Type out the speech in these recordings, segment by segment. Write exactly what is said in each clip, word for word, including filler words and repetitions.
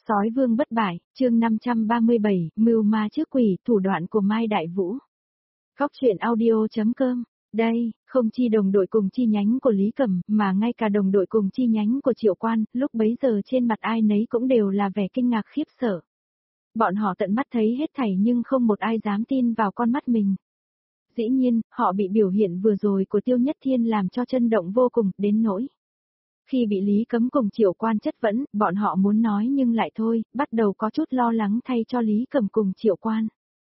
Sói vương bất bại, chương năm trăm ba mươi bảy, mưu ma trước quỷ, thủ đoạn của Mai Đại Vũ. Góc truyện audio.com, đây, không chi đồng đội cùng chi nhánh của Lý Cẩm, mà ngay cả đồng đội cùng chi nhánh của Triệu Quan, lúc bấy giờ trên mặt ai nấy cũng đều là vẻ kinh ngạc khiếp sợ. Bọn họ tận mắt thấy hết thảy nhưng không một ai dám tin vào con mắt mình. Dĩ nhiên, họ bị biểu hiện vừa rồi của Tiêu Nhất Thiên làm cho chân động vô cùng, đến nỗi. Khi bị Lý Cấm cùng Triệu Quan chất vấn, bọn họ muốn nói nhưng lại thôi, bắt đầu có chút lo lắng thay cho Lý Cẩm cùng Triệu Quan.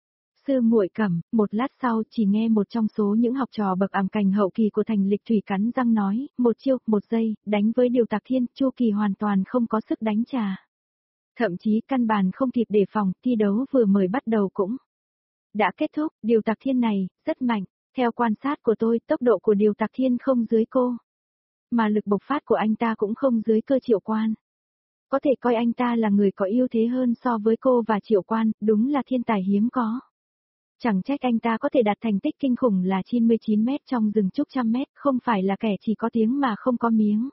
Sư muội Cẩm, một lát sau chỉ nghe một trong số những học trò bậc àm cành hậu kỳ của Thành Lịch Thủy cắn răng nói, một chiêu, một giây, đánh với Điều Tạc Thiên, Chu Kỳ hoàn toàn không có sức đánh trả. Thậm chí căn bản không kịp đề phòng, thi đấu vừa mới bắt đầu cũng đã kết thúc. Điều Tạc Thiên này, rất mạnh, theo quan sát của tôi, tốc độ của Điều Tạc Thiên không dưới cô. Mà lực bộc phát của anh ta cũng không dưới cơ Triệu Quan. Có thể coi anh ta là người có ưu thế hơn so với cô và Triệu Quan, đúng là thiên tài hiếm có. Chẳng trách anh ta có thể đạt thành tích kinh khủng là chín mươi chín mét trong rừng trúc trăm mét, không phải là kẻ chỉ có tiếng mà không có miếng.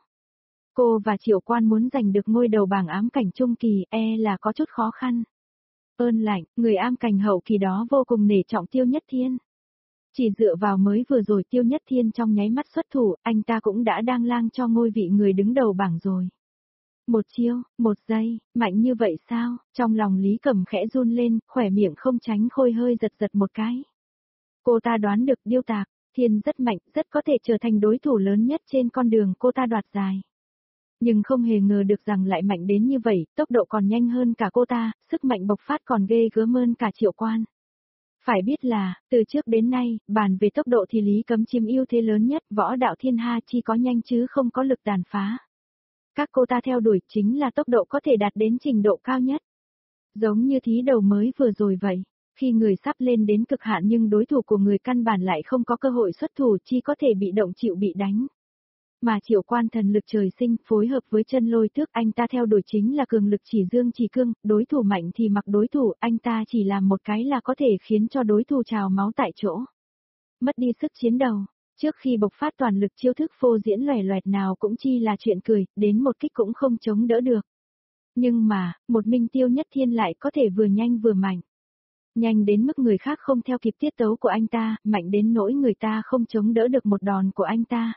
Cô và Triệu Quan muốn giành được ngôi đầu bảng ám cảnh trung kỳ, e là có chút khó khăn. Ơn lạnh, người ám cảnh hậu kỳ đó vô cùng nể trọng Tiêu Nhất Thiên. Chỉ dựa vào mới vừa rồi Tiêu Nhất Thiên trong nháy mắt xuất thủ, anh ta cũng đã đang lang cho ngôi vị người đứng đầu bảng rồi. Một chiêu, một giây, mạnh như vậy sao? Trong lòng Lý Cẩm khẽ run lên, khỏe miệng không tránh khôi hơi giật giật một cái. Cô ta đoán được Điêu Tạc Thiên rất mạnh, rất có thể trở thành đối thủ lớn nhất trên con đường cô ta đoạt giải. Nhưng không hề ngờ được rằng lại mạnh đến như vậy, tốc độ còn nhanh hơn cả cô ta, sức mạnh bộc phát còn ghê gớm hơn cả Triệu Quan. Phải biết là, từ trước đến nay, bàn về tốc độ thì Lý Cấm chiếm ưu thế lớn nhất, võ đạo thiên ha chỉ có nhanh chứ không có lực tàn phá. Các cô ta theo đuổi chính là tốc độ có thể đạt đến trình độ cao nhất. Giống như thí đầu mới vừa rồi vậy, khi người sắp lên đến cực hạn nhưng đối thủ của người căn bản lại không có cơ hội xuất thủ chỉ có thể bị động chịu bị đánh. Mà Triệu Quan thần lực trời sinh phối hợp với chân lôi tước anh ta theo đuổi chính là cường lực chỉ dương chỉ cương, đối thủ mạnh thì mặc đối thủ, anh ta chỉ làm một cái là có thể khiến cho đối thủ trào máu tại chỗ. Mất đi sức chiến đầu, trước khi bộc phát toàn lực chiêu thức phô diễn loẻ loẹt nào cũng chi là chuyện cười, đến một kích cũng không chống đỡ được. Nhưng mà, một minh Tiêu Nhất Thiên lại có thể vừa nhanh vừa mạnh. Nhanh đến mức người khác không theo kịp tiết tấu của anh ta, mạnh đến nỗi người ta không chống đỡ được một đòn của anh ta.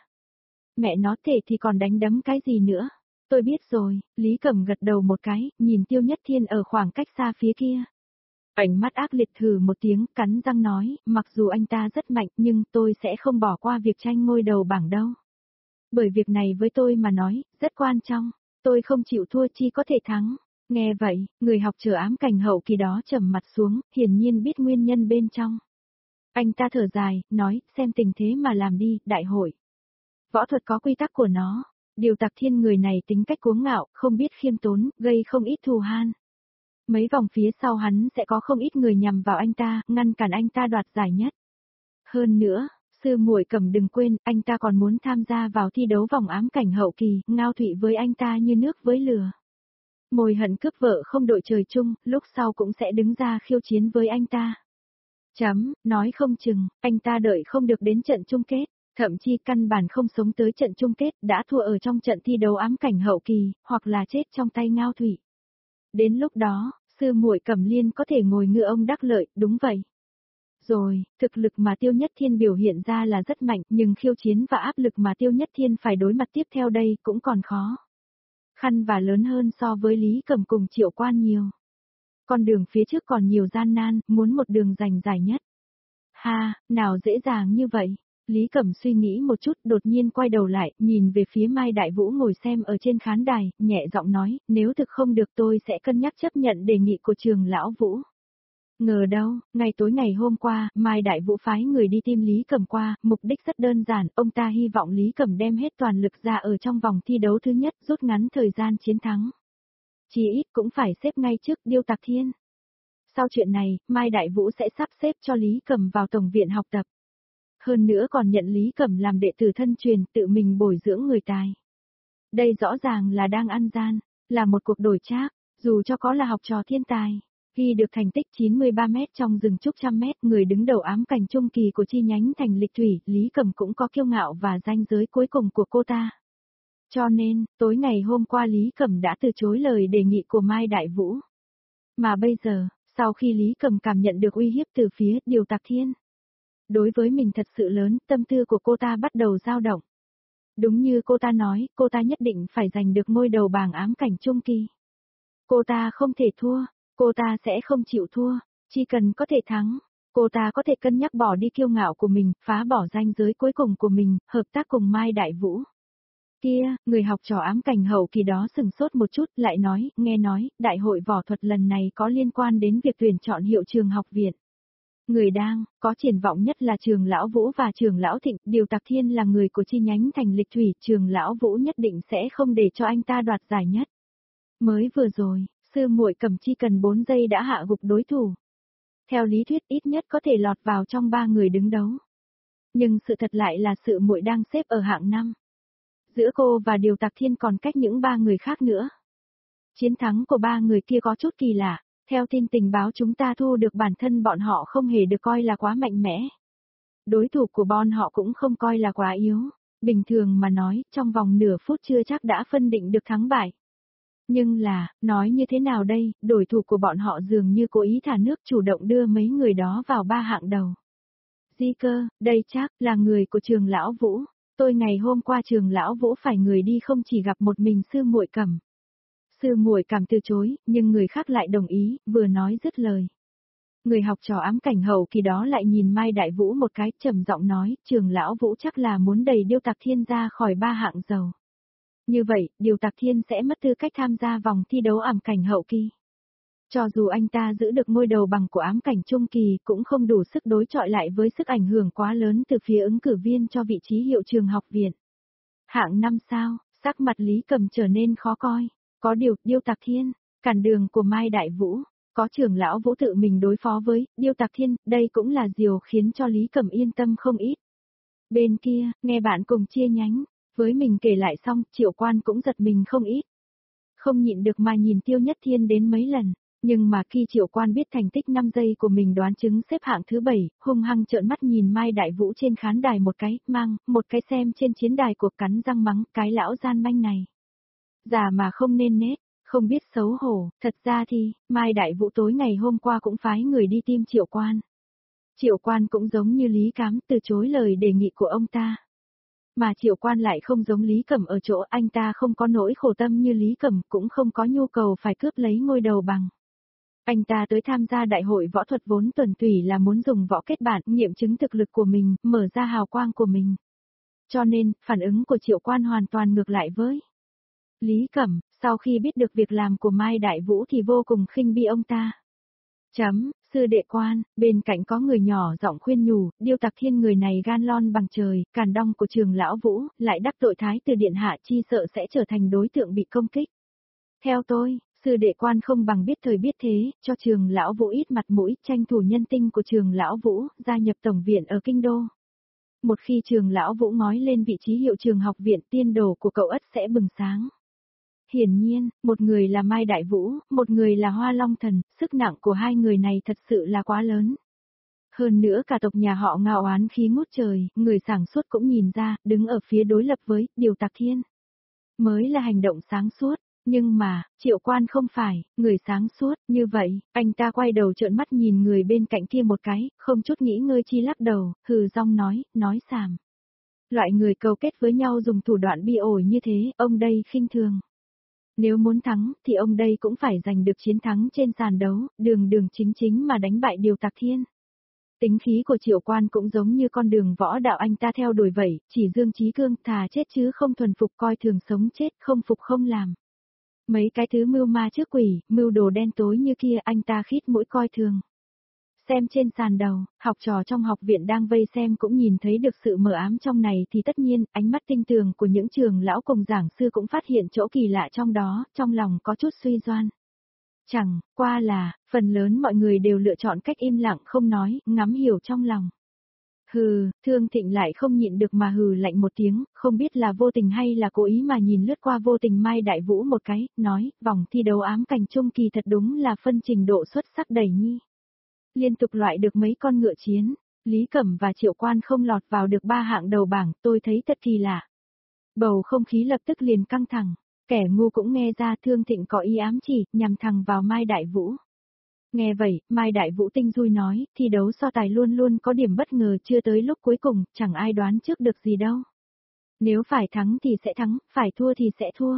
Mẹ nó thể thì còn đánh đấm cái gì nữa? Tôi biết rồi, Lý Cẩm gật đầu một cái, nhìn Tiêu Nhất Thiên ở khoảng cách xa phía kia. Ánh mắt ác liệt thử một tiếng, cắn răng nói, mặc dù anh ta rất mạnh nhưng tôi sẽ không bỏ qua việc tranh ngôi đầu bảng đâu. Bởi việc này với tôi mà nói, rất quan trọng, tôi không chịu thua chi có thể thắng. Nghe vậy, người học trò ám cảnh hậu kỳ đó trầm mặt xuống, hiển nhiên biết nguyên nhân bên trong. Anh ta thở dài, nói, xem tình thế mà làm đi, đại hội. Võ thuật có quy tắc của nó, Điều Tạc Thiên người này tính cách cuống ngạo, không biết khiêm tốn, gây không ít thù han. Mấy vòng phía sau hắn sẽ có không ít người nhằm vào anh ta, ngăn cản anh ta đoạt giải nhất. Hơn nữa, sư muội Cẩm đừng quên, anh ta còn muốn tham gia vào thi đấu vòng ám cảnh hậu kỳ, ngao thụy với anh ta như nước với lửa. Mồi hận cướp vợ không đội trời chung, lúc sau cũng sẽ đứng ra khiêu chiến với anh ta. Chấm, nói không chừng, anh ta đợi không được đến trận chung kết. Thậm chí căn bản không sống tới trận chung kết, đã thua ở trong trận thi đấu ám cảnh hậu kỳ, hoặc là chết trong tay Ngao Thủy. Đến lúc đó, sư muội Cẩm Liên có thể ngồi ngựa ông đắc lợi, đúng vậy. Rồi, thực lực mà Tiêu Nhất Thiên biểu hiện ra là rất mạnh, nhưng khiêu chiến và áp lực mà Tiêu Nhất Thiên phải đối mặt tiếp theo đây cũng còn khó. Khăn và lớn hơn so với Lý Cẩm cùng Triệu Quan nhiều. Con đường phía trước còn nhiều gian nan, muốn một đường giành giải nhất. Ha, nào dễ dàng như vậy. Lý Cẩm suy nghĩ một chút, đột nhiên quay đầu lại, nhìn về phía Mai Đại Vũ ngồi xem ở trên khán đài, nhẹ giọng nói, nếu thực không được tôi sẽ cân nhắc chấp nhận đề nghị của trường lão Vũ. Ngờ đâu, ngày tối ngày hôm qua, Mai Đại Vũ phái người đi tìm Lý Cẩm qua, mục đích rất đơn giản, ông ta hy vọng Lý Cẩm đem hết toàn lực ra ở trong vòng thi đấu thứ nhất, rút ngắn thời gian chiến thắng. Chỉ ít cũng phải xếp ngay trước Điêu Tạc Thiên. Sau chuyện này, Mai Đại Vũ sẽ sắp xếp cho Lý Cẩm vào tổng viện học tập. Hơn nữa còn nhận Lý Cẩm làm đệ tử thân truyền, tự mình bồi dưỡng người tài. Đây rõ ràng là đang ăn gian, là một cuộc đổi trác, dù cho có là học trò thiên tài. Ghi được thành tích chín mươi ba mét trong rừng trúc trăm mét, người đứng đầu ám cảnh trung kỳ của chi nhánh Thành Lịch Thủy, Lý Cẩm cũng có kiêu ngạo và danh giới cuối cùng của cô ta. Cho nên, tối ngày hôm qua Lý Cẩm đã từ chối lời đề nghị của Mai Đại Vũ. Mà bây giờ, sau khi Lý Cẩm cảm nhận được uy hiếp từ phía Điều Tạc Thiên, đối với mình thật sự lớn, tâm tư của cô ta bắt đầu dao động. Đúng như cô ta nói, cô ta nhất định phải giành được ngôi đầu bảng ám cảnh trung kỳ. Cô ta không thể thua, cô ta sẽ không chịu thua, chỉ cần có thể thắng, cô ta có thể cân nhắc bỏ đi kiêu ngạo của mình, phá bỏ ranh giới cuối cùng của mình, hợp tác cùng Mai Đại Vũ. Kia, người học trò ám cảnh hậu kỳ đó sừng sốt một chút, lại nói, nghe nói, đại hội võ thuật lần này có liên quan đến việc tuyển chọn hiệu trường học viện. Người đang, có triển vọng nhất là trường Lão Vũ và trường Lão Thịnh, Điều Tạc Thiên là người của chi nhánh thành lịch thủy, trường Lão Vũ nhất định sẽ không để cho anh ta đoạt giải nhất. Mới vừa rồi, sư muội Cẩm chỉ cần bốn giây đã hạ gục đối thủ. Theo lý thuyết ít nhất có thể lọt vào trong ba người đứng đấu. Nhưng sự thật lại là sự muội đang xếp ở hạng năm. Giữa cô và Điều Tạc Thiên còn cách những ba người khác nữa. Chiến thắng của ba người kia có chút kỳ lạ, theo tin tình báo chúng ta thu được bản thân bọn họ không hề được coi là quá mạnh mẽ. Đối thủ của bọn họ cũng không coi là quá yếu, bình thường mà nói, trong vòng nửa phút chưa chắc đã phân định được thắng bại. Nhưng là, nói như thế nào đây, đối thủ của bọn họ dường như cố ý thả nước chủ động đưa mấy người đó vào ba hạng đầu. Di cơ, đây chắc là người của trường Lão Vũ. Tôi ngày hôm qua trường Lão Vũ phải người đi không chỉ gặp một mình sư muội Cẩm. Sư muội Cẩm từ chối, nhưng người khác lại đồng ý, vừa nói dứt lời. Người học trò ám cảnh hậu kỳ đó lại nhìn Mai Đại Vũ một cái, trầm giọng nói, trường Lão Vũ chắc là muốn đẩy Điêu Tạc Thiên ra khỏi ba hạng dầu. Như vậy, Điều Tạc Thiên sẽ mất tư cách tham gia vòng thi đấu ám cảnh hậu kỳ. Cho dù anh ta giữ được ngôi đầu bằng của ám cảnh trung kỳ, cũng không đủ sức đối chọi lại với sức ảnh hưởng quá lớn từ phía ứng cử viên cho vị trí hiệu trường học viện. Hạng năm sao, sắc mặt Lý Cẩm trở nên khó coi. Có điều, Điêu Tạc Thiên, cản đường của Mai Đại Vũ, có trưởng lão Vũ tự mình đối phó với Điêu Tạc Thiên, đây cũng là điều khiến cho Lý Cẩm yên tâm không ít. Bên kia, nghe bạn cùng chia nhánh. Với mình kể lại xong, Triệu Quan cũng giật mình không ít. Không nhịn được mà nhìn Tiêu Nhất Thiên đến mấy lần, nhưng mà khi Triệu Quan biết thành tích năm giây của mình đoán chứng xếp hạng thứ bảy, hung hăng trợn mắt nhìn Mai Đại Vũ trên khán đài một cái, mang, một cái xem trên chiến đài cuộc cắn răng mắng, cái lão gian manh này. Già mà không nên nết, không biết xấu hổ, thật ra thì, Mai Đại Vũ tối ngày hôm qua cũng phái người đi tìm Triệu Quan. Triệu Quan cũng giống như Lý Cám từ chối lời đề nghị của ông ta. Mà Triệu Quan lại không giống Lý Cẩm ở chỗ anh ta không có nỗi khổ tâm như Lý Cẩm, cũng không có nhu cầu phải cướp lấy ngôi đầu bằng. Anh ta tới tham gia đại hội võ thuật vốn tuần tùy là muốn dùng võ kết bản nghiệm chứng thực lực của mình, mở ra hào quang của mình. Cho nên, phản ứng của Triệu Quan hoàn toàn ngược lại với Lý Cẩm, sau khi biết được việc làm của Mai Đại Vũ thì vô cùng khinh bi ông ta. Chấm, sư đệ Quan, bên cạnh có người nhỏ giọng khuyên nhủ, Điêu Tạc Thiên người này gan lon bằng trời, càn đong của trường Lão Vũ, lại đắc tội thái tử điện hạ chi sợ sẽ trở thành đối tượng bị công kích. Theo tôi, sư đệ Quan không bằng biết thời biết thế, cho trường Lão Vũ ít mặt mũi, tranh thủ nhân tinh của trường Lão Vũ, gia nhập tổng viện ở Kinh Đô. Một khi trường Lão Vũ ngói lên vị trí hiệu trường học viện, tiên đồ của cậu ất sẽ bừng sáng. Hiển nhiên, một người là Mai Đại Vũ, một người là Hoa Long Thần, sức nặng của hai người này thật sự là quá lớn. Hơn nữa cả tộc nhà họ ngạo oán khí ngút trời, người sản xuất cũng nhìn ra, đứng ở phía đối lập với Điều Tạc Thiên. Mới là hành động sáng suốt, nhưng mà, Triệu Quan không phải, người sáng suốt, như vậy, anh ta quay đầu trợn mắt nhìn người bên cạnh kia một cái, không chút nghĩ ngơi chi lắc đầu, hừ rong nói, nói xàm. Loại người cầu kết với nhau dùng thủ đoạn bi ổi như thế, ông đây khinh thường. Nếu muốn thắng, thì ông đây cũng phải giành được chiến thắng trên sàn đấu, đường đường chính chính mà đánh bại Điều Tạc Thiên. Tính khí của Triệu Quan cũng giống như con đường võ đạo anh ta theo đuổi vậy, chỉ dương chí cương, thà chết chứ không thuần phục, coi thường sống chết, không phục không làm. Mấy cái thứ mưu ma trước quỷ, mưu đồ đen tối như kia anh ta khít mũi coi thường. Xem trên sàn đầu, học trò trong học viện đang vây xem cũng nhìn thấy được sự mờ ám trong này thì tất nhiên, ánh mắt tinh tường của những trường lão cùng giảng sư cũng phát hiện chỗ kỳ lạ trong đó, trong lòng có chút suy đoan. Chẳng, qua là, phần lớn mọi người đều lựa chọn cách im lặng không nói, ngắm hiểu trong lòng. Hừ, Thương Thịnh lại không nhịn được mà hừ lạnh một tiếng, không biết là vô tình hay là cố ý mà nhìn lướt qua vô tình Mai Đại Vũ một cái, nói, vòng thi đấu ám cảnh trung kỳ thật đúng là phân trình độ xuất sắc đầy nhi. Liên tục loại được mấy con ngựa chiến, Lý Cẩm và Triệu Quan không lọt vào được ba hạng đầu bảng, tôi thấy thật kỳ lạ. Bầu không khí lập tức liền căng thẳng, kẻ ngu cũng nghe ra Thương Thịnh có ý ám chỉ, nhằm thẳng vào Mai Đại Vũ. Nghe vậy, Mai Đại Vũ tinh vui nói, thi đấu so tài luôn luôn có điểm bất ngờ, chưa tới lúc cuối cùng, chẳng ai đoán trước được gì đâu. Nếu phải thắng thì sẽ thắng, phải thua thì sẽ thua.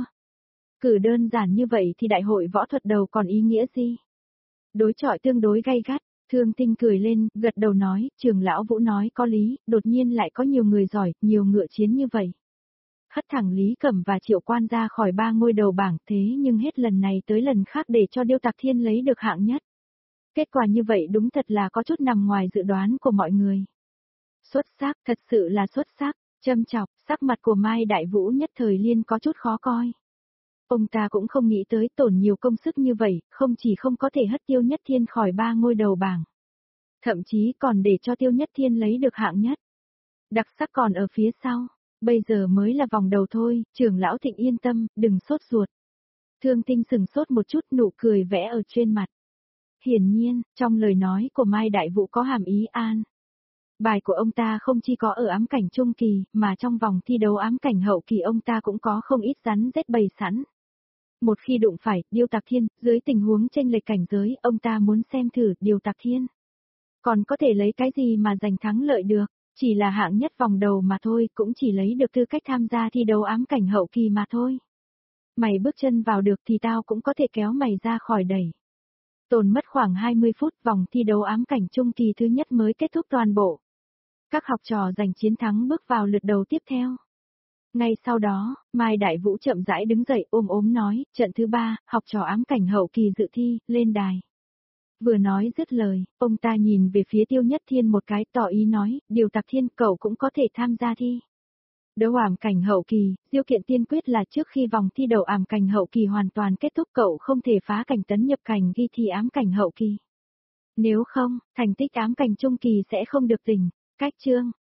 Cử đơn giản như vậy thì đại hội võ thuật đầu còn ý nghĩa gì? Đối chọi tương đối gay gắt, Thương Tinh cười lên, gật đầu nói, Trường lão Vũ nói có lý, đột nhiên lại có nhiều người giỏi, nhiều ngựa chiến như vậy. Hất thẳng Lý Cẩm và Triệu Quan ra khỏi ba ngôi đầu bảng, thế nhưng hết lần này tới lần khác để cho Điêu Tạc Thiên lấy được hạng nhất. Kết quả như vậy đúng thật là có chút nằm ngoài dự đoán của mọi người. Xuất sắc, thật sự là xuất sắc, châm chọc, sắc mặt của Mai Đại Vũ nhất thời liên có chút khó coi. Ông ta cũng không nghĩ tới tổn nhiều công sức như vậy, không chỉ không có thể hất Tiêu Nhất Thiên khỏi ba ngôi đầu bảng. Thậm chí còn để cho Tiêu Nhất Thiên lấy được hạng nhất. Đặc sắc còn ở phía sau, bây giờ mới là vòng đầu thôi, Trưởng lão Thịnh yên tâm, đừng sốt ruột. Thương Tinh sừng sốt một chút, nụ cười vẽ ở trên mặt. Hiển nhiên, trong lời nói của Mai Đại Vũ có hàm ý an. Bài của ông ta không chỉ có ở ám cảnh trung kỳ, mà trong vòng thi đấu ám cảnh hậu kỳ ông ta cũng có không ít rắn rết bày sẵn. Một khi đụng phải, Điêu Tạc Thiên, dưới tình huống chênh lệch cảnh giới, ông ta muốn xem thử, Điêu Tạc Thiên. Còn có thể lấy cái gì mà giành thắng lợi được, chỉ là hạng nhất vòng đầu mà thôi, cũng chỉ lấy được tư cách tham gia thi đấu ám cảnh hậu kỳ mà thôi. Mày bước chân vào được thì tao cũng có thể kéo mày ra khỏi đẩy. Tồn mất khoảng hai mươi phút, vòng thi đấu ám cảnh trung kỳ thứ nhất mới kết thúc toàn bộ. Các học trò giành chiến thắng bước vào lượt đầu tiếp theo. Ngay sau đó, Mai Đại Vũ chậm rãi đứng dậy ôm ốm nói, trận thứ ba, học trò ám cảnh hậu kỳ dự thi, lên đài. Vừa nói dứt lời, ông ta nhìn về phía Tiêu Nhất Thiên một cái, tỏ ý nói, Điêu Tạc Thiên cậu cũng có thể tham gia thi. Đấu ám cảnh hậu kỳ, điều kiện tiên quyết là trước khi vòng thi đấu ám cảnh hậu kỳ hoàn toàn kết thúc cậu không thể phá cảnh tấn nhập cảnh ghi thi ám cảnh hậu kỳ. Nếu không, thành tích ám cảnh trung kỳ sẽ không được tỉnh. Cách chương,